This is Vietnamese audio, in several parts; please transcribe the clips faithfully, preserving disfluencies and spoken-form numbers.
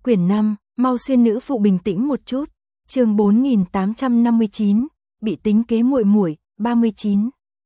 Quyển năm, mau xuyên nữ phụ bình tĩnh một chút. Chương bốn nghìn tám trăm năm mươi chín, bị tính kế muội muội, ba mươi chín.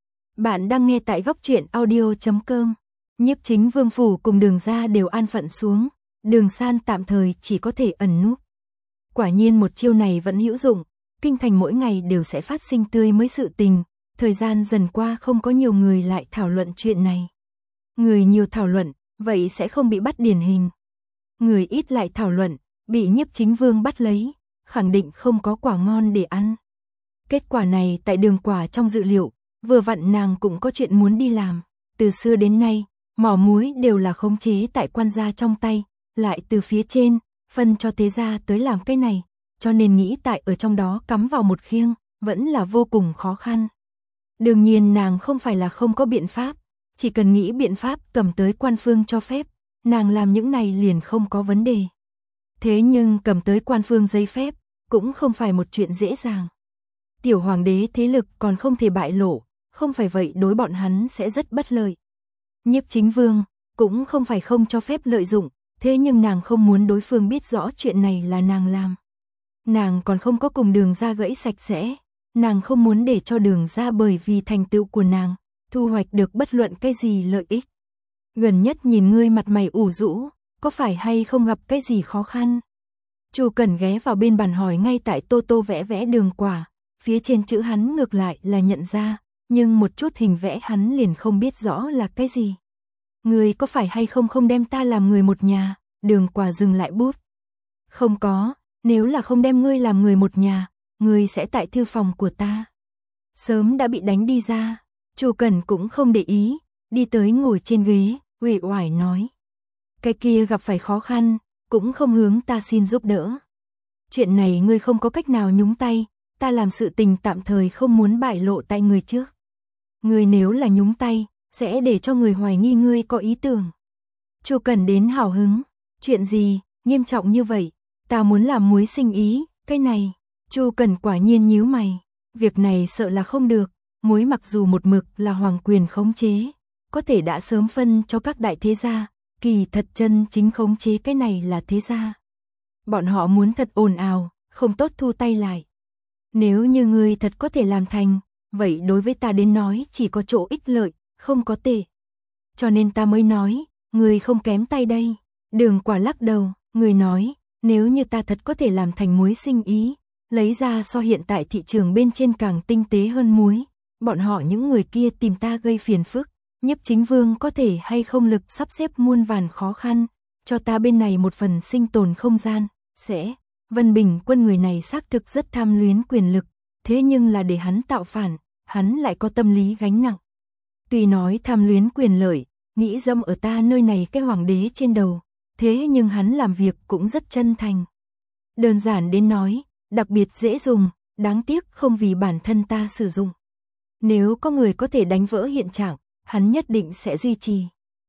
Bạn đang nghe tại góc truyện audio chấm com. Nhiếp Chính Vương phủ cùng Đường gia đều an phận xuống, Đường San tạm thời chỉ có thể ẩn núp. Quả nhiên một chiêu này vẫn hữu dụng, kinh thành mỗi ngày đều sẽ phát sinh tươi mới sự tình, thời gian dần qua không có nhiều người lại thảo luận chuyện này. Người nhiều thảo luận, vậy sẽ không bị bắt điển hình. Người ít lại thảo luận, bị Nhiếp Chính Vương bắt lấy, khẳng định không có quả ngon để ăn. Kết quả này tại Đường Quả trong dự liệu, vừa vặn nàng cũng có chuyện muốn đi làm. Từ xưa đến nay, mỏ muối đều là khống chế tại quan gia trong tay, lại từ phía trên, phân cho thế gia tới làm cái này, cho nên nghĩ tại ở trong đó cắm vào một khiêng, vẫn là vô cùng khó khăn. Đương nhiên nàng không phải là không có biện pháp, chỉ cần nghĩ biện pháp cầm tới quan phương cho phép, nàng làm những này liền không có vấn đề. Thế nhưng cầm tới quan phương giấy phép, cũng không phải một chuyện dễ dàng. Tiểu hoàng đế thế lực còn không thể bại lộ, không phải vậy đối bọn hắn sẽ rất bất lợi. Nhiếp Chính Vương cũng không phải không cho phép lợi dụng, thế nhưng nàng không muốn đối phương biết rõ chuyện này là nàng làm. Nàng còn không có cùng Đường gia gãy sạch sẽ, nàng không muốn để cho Đường gia bởi vì thành tựu của nàng, thu hoạch được bất luận cái gì lợi ích. Gần nhất nhìn ngươi mặt mày ủ rũ, có phải hay không gặp cái gì khó khăn? Chu Cẩn ghé vào bên bàn hỏi ngay tại tô tô vẽ vẽ Đường Quả, phía trên chữ hắn ngược lại là nhận ra, nhưng một chút hình vẽ hắn liền không biết rõ là cái gì. Ngươi có phải hay không không đem ta làm người một nhà? Đường Quả dừng lại bút. Không có, nếu là không đem ngươi làm người một nhà, ngươi sẽ tại thư phòng của ta. Sớm đã bị đánh đi ra. Chu Cẩn cũng không để ý, đi tới ngồi trên ghế, uể oải nói. Cái kia gặp phải khó khăn, cũng không hướng ta xin giúp đỡ. Chuyện này ngươi không có cách nào nhúng tay, ta làm sự tình tạm thời không muốn bại lộ tại người trước. Ngươi nếu là nhúng tay, sẽ để cho người hoài nghi ngươi có ý tưởng. Chu Cẩn đến hào hứng, chuyện gì, nghiêm trọng như vậy, ta muốn làm muối sinh ý, cái này. Chu Cẩn quả nhiên nhíu mày, việc này sợ là không được, muối mặc dù một mực là hoàng quyền khống chế, có thể đã sớm phân cho các đại thế gia, kỳ thật chân chính khống chế cái này là thế gia. Bọn họ muốn thật ồn ào, không tốt thu tay lại. Nếu như ngươi thật có thể làm thành, vậy đối với ta đến nói chỉ có chỗ ích lợi, không có tệ. Cho nên ta mới nói, ngươi không kém tay đây. Đường Quả lắc đầu, người nói, nếu như ta thật có thể làm thành muối sinh ý, lấy ra so hiện tại thị trường bên trên càng tinh tế hơn muối, bọn họ những người kia tìm ta gây phiền phức, Nhiếp Chính Vương có thể hay không lực sắp xếp muôn vàn khó khăn, cho ta bên này một phần sinh tồn không gian, sẽ. Vân Bình Quân người này xác thực rất tham luyến quyền lực, thế nhưng là để hắn tạo phản, hắn lại có tâm lý gánh nặng. Tuy nói tham luyến quyền lợi, nghĩ dâm ở ta nơi này cái hoàng đế trên đầu, thế nhưng hắn làm việc cũng rất chân thành. Đơn giản đến nói, đặc biệt dễ dùng, đáng tiếc không vì bản thân ta sử dụng. Nếu có người có thể đánh vỡ hiện trạng, hắn nhất định sẽ duy trì.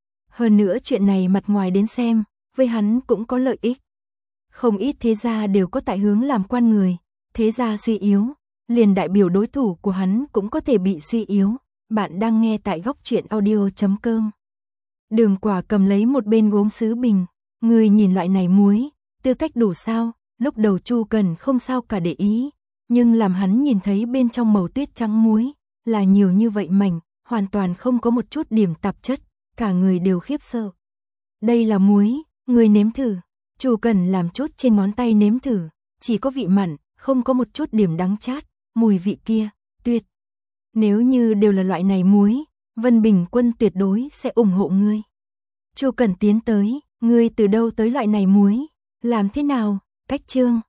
Hơn nữa chuyện này mặt ngoài đến xem, với hắn cũng có lợi ích. Không ít thế gia đều có tại hướng làm quan người, thế gia suy yếu, liền đại biểu đối thủ của hắn cũng có thể bị suy yếu. Bạn đang nghe tại góc truyện audio chấm com. Đường Quả cầm lấy một bên gốm sứ bình, người nhìn loại này muối, tư cách đủ sao? Lúc đầu Chu Cẩn không sao cả để ý, nhưng làm hắn nhìn thấy bên trong màu tuyết trắng muối, là nhiều như vậy mảnh, hoàn toàn không có một chút điểm tạp chất, cả người đều khiếp sợ. Đây là muối, người nếm thử. Chu Cẩn làm chút trên ngón tay nếm thử, chỉ có vị mặn, không có một chút điểm đắng chát, mùi vị kia, tuyệt. Nếu như đều là loại này muối, Vân Bình Quân tuyệt đối sẽ ủng hộ ngươi. Chu Cẩn tiến tới, ngươi từ đâu tới loại này muối, làm thế nào, cách trương,